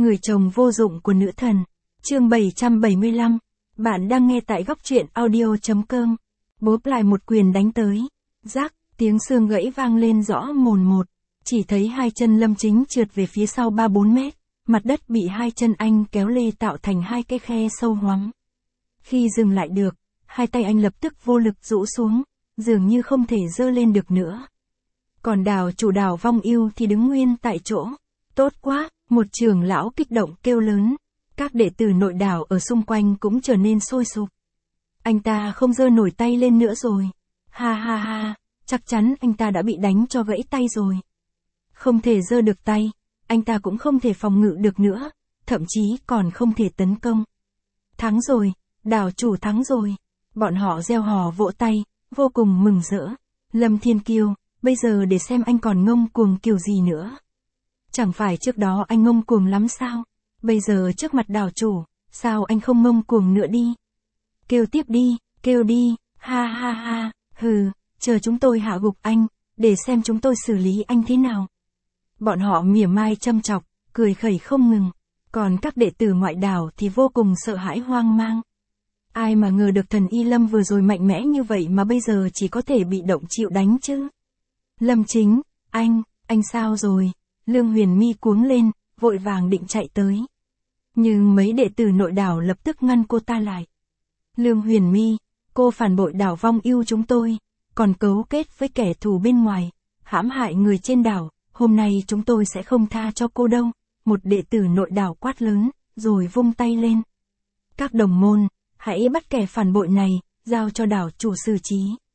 Người chồng vô dụng của nữ thần. Chương 775. Bạn đang nghe tại góc truyện audio.com. Bốp lại một quyền đánh tới. Rác, tiếng xương gãy vang lên rõ mồn một. Chỉ thấy hai chân Lâm Chính trượt về phía sau 3-4 mét. Mặt đất bị hai chân anh kéo lê tạo thành hai cái khe sâu hoắm. Khi dừng lại được, hai tay anh lập tức vô lực rũ xuống, dường như không thể giơ lên được nữa. Còn Đào chủ Đào Vong Yêu thì đứng nguyên tại chỗ. Tốt quá, một trưởng lão kích động kêu lớn. Các đệ tử nội Đào ở xung quanh cũng trở nên sôi sục. Anh ta không giơ nổi tay lên nữa rồi. Ha ha ha, chắc chắn anh ta đã bị đánh cho gãy tay rồi. Không thể giơ được tay, anh ta cũng không thể phòng ngự được nữa, thậm chí còn không thể tấn công. Thắng rồi, Đào chủ thắng rồi. Bọn họ reo hò vỗ tay, vô cùng mừng rỡ. Lâm Thiên Kiêu, bây giờ để xem anh còn ngông cuồng kiểu gì nữa. Chẳng phải trước đó anh ngông cuồng lắm sao? Bây giờ trước mặt Đào chủ, sao anh không ngông cuồng nữa đi? Kêu tiếp đi, kêu đi, ha ha ha, hừ, chờ chúng tôi hạ gục anh, để xem chúng tôi xử lý anh thế nào. Bọn họ mỉa mai châm chọc, cười khẩy không ngừng. Còn các đệ tử ngoại đảo thì vô cùng sợ hãi hoang mang. Ai mà ngờ được thần Y Lâm vừa rồi mạnh mẽ như vậy mà bây giờ chỉ có thể bị động chịu đánh chứ. Lâm Chính, anh sao rồi? Lương Huyền My cuống lên, vội vàng định chạy tới. Nhưng mấy đệ tử nội đảo lập tức ngăn cô ta lại. Lương Huyền My, cô phản bội đảo Vong Yêu chúng tôi, còn cấu kết với kẻ thù bên ngoài, hãm hại người trên đảo, hôm nay chúng tôi sẽ không tha cho cô đâu. Một đệ tử nội đảo quát lớn, rồi vung tay lên. Các đồng môn, hãy bắt kẻ phản bội này, giao cho đảo chủ xử trí.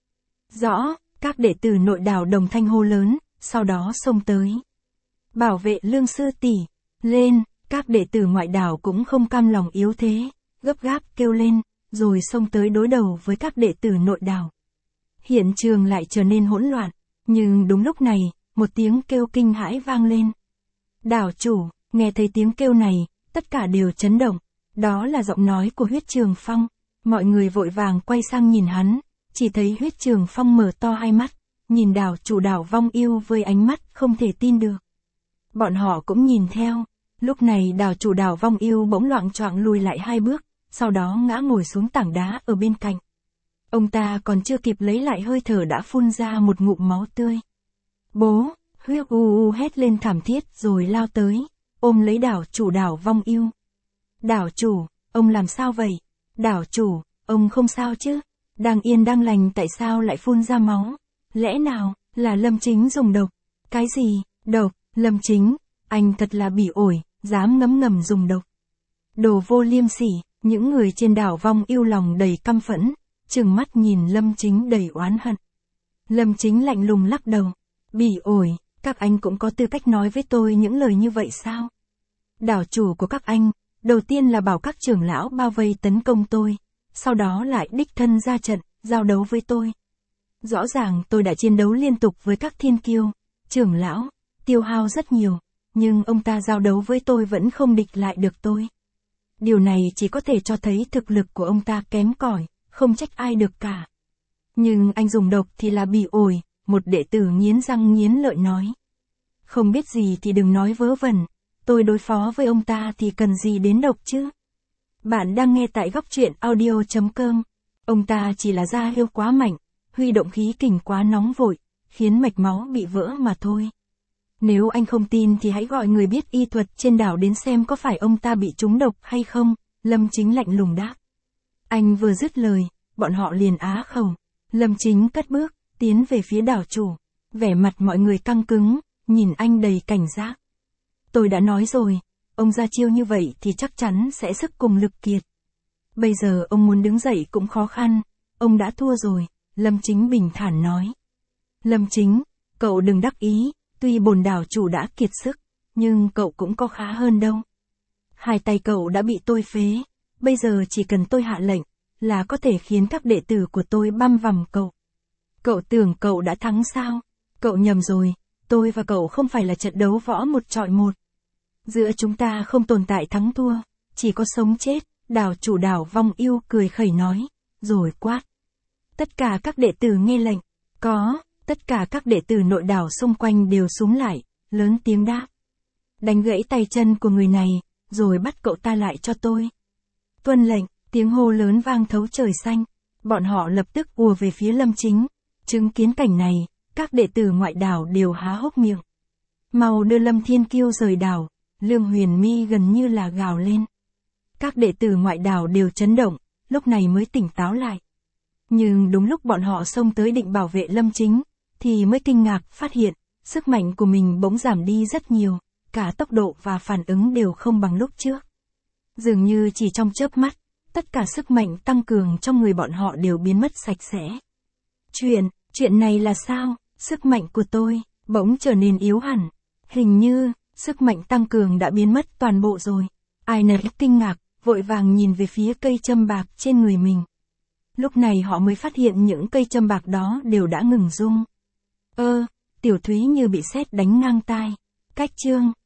Rõ, các đệ tử nội đảo đồng thanh hô lớn, sau đó xông tới. Bảo vệ Lương sư tỷ, lên, các đệ tử ngoại đảo cũng không cam lòng yếu thế, gấp gáp kêu lên, rồi xông tới đối đầu với các đệ tử nội đảo. Hiện trường lại trở nên hỗn loạn, nhưng đúng lúc này, một tiếng kêu kinh hãi vang lên. Đảo chủ, nghe thấy tiếng kêu này, tất cả đều chấn động, đó là giọng nói của Huyết Trường Phong. Mọi người vội vàng quay sang nhìn hắn, chỉ thấy Huyết Trường Phong mở to hai mắt, nhìn đảo chủ đảo Vong Yêu với ánh mắt không thể tin được. Bọn họ cũng nhìn theo, lúc này đảo chủ đảo Vong Yêu bỗng loạng choạng lùi lại 2 bước, sau đó ngã ngồi xuống tảng đá ở bên cạnh. Ông ta còn chưa kịp lấy lại hơi thở đã phun ra một ngụm máu tươi. Bố, Huyết hét lên thảm thiết rồi lao tới, ôm lấy đảo chủ đảo Vong Yêu. Đảo chủ, ông làm sao vậy? Đảo chủ, ông không sao chứ? Đang yên đang lành tại sao lại phun ra máu? Lẽ nào, là Lâm Chính dùng độc? Cái gì, độc? Lâm Chính, anh thật là bỉ ổi, dám ngấm ngầm dùng độc. Đồ vô liêm sỉ, những người trên đảo Vong Yêu lòng đầy căm phẫn, trừng mắt nhìn Lâm Chính đầy oán hận. Lâm Chính lạnh lùng lắc đầu, bỉ ổi, các anh cũng có tư cách nói với tôi những lời như vậy sao? Đảo chủ của các anh, đầu tiên là bảo các trưởng lão bao vây tấn công tôi, sau đó lại đích thân ra trận, giao đấu với tôi. Rõ ràng tôi đã chiến đấu liên tục với các thiên kiêu, trưởng lão, tiêu hao rất nhiều, nhưng ông ta giao đấu với tôi vẫn không địch lại được tôi. Điều này chỉ có thể cho thấy thực lực của ông ta kém cỏi, không trách ai được cả. Nhưng anh dùng độc thì là bỉ ổi, một đệ tử nghiến răng nghiến lợi nói. Không biết gì thì đừng nói vớ vẩn, tôi đối phó với ông ta thì cần gì đến độc chứ? Bạn đang nghe tại góc truyện audio.com. Ông ta chỉ là da heo quá mạnh, huy động khí kình quá nóng vội, khiến mạch máu bị vỡ mà thôi. Nếu anh không tin thì hãy gọi người biết y thuật trên đảo đến xem có phải ông ta bị trúng độc hay không, Lâm Chính lạnh lùng đáp. Anh vừa dứt lời, bọn họ liền á khẩu. Lâm Chính cất bước, tiến về phía đảo chủ, vẻ mặt mọi người căng cứng, nhìn anh đầy cảnh giác. Tôi đã nói rồi, ông ra chiêu như vậy thì chắc chắn sẽ sức cùng lực kiệt. Bây giờ ông muốn đứng dậy cũng khó khăn, ông đã thua rồi, Lâm Chính bình thản nói. Lâm Chính, cậu đừng đắc ý, tuy bổn đảo chủ đã kiệt sức, nhưng cậu cũng có khá hơn đâu. Hai tay cậu đã bị tôi phế, bây giờ chỉ cần tôi hạ lệnh, là có thể khiến các đệ tử của tôi băm vằm cậu. Cậu tưởng cậu đã thắng sao? Cậu nhầm rồi, tôi và cậu không phải là trận đấu võ 1 chọi 1. Giữa chúng ta không tồn tại thắng thua, chỉ có sống chết, đảo chủ đảo Vong Yêu cười khẩy nói, rồi quát. Tất cả các đệ tử nghe lệnh, tất cả các đệ tử nội đảo xung quanh đều xúm lại, lớn tiếng đáp. Đánh gãy tay chân của người này, rồi bắt cậu ta lại cho tôi. Tuân lệnh, tiếng hô lớn vang thấu trời xanh. Bọn họ lập tức ùa về phía Lâm Chính. Chứng kiến cảnh này, các đệ tử ngoại đảo đều há hốc miệng. Mau đưa Lâm Thiên Kiêu rời đảo, Lương Huyền My gần như là gào lên. Các đệ tử ngoại đảo đều chấn động, lúc này mới tỉnh táo lại. Nhưng đúng lúc bọn họ xông tới định bảo vệ Lâm Chính, thì mới kinh ngạc phát hiện, sức mạnh của mình bỗng giảm đi rất nhiều, cả tốc độ và phản ứng đều không bằng lúc trước. Dường như chỉ trong chớp mắt, tất cả sức mạnh tăng cường trong người bọn họ đều biến mất sạch sẽ. Chuyện này là sao? Sức mạnh của tôi, bỗng trở nên yếu hẳn. Hình như, sức mạnh tăng cường đã biến mất toàn bộ rồi. Ai nấy kinh ngạc, vội vàng nhìn về phía cây châm bạc trên người mình. Lúc này họ mới phát hiện những cây châm bạc đó đều đã ngừng rung. Tiểu Thúy như bị sét đánh ngang tai. Cách chương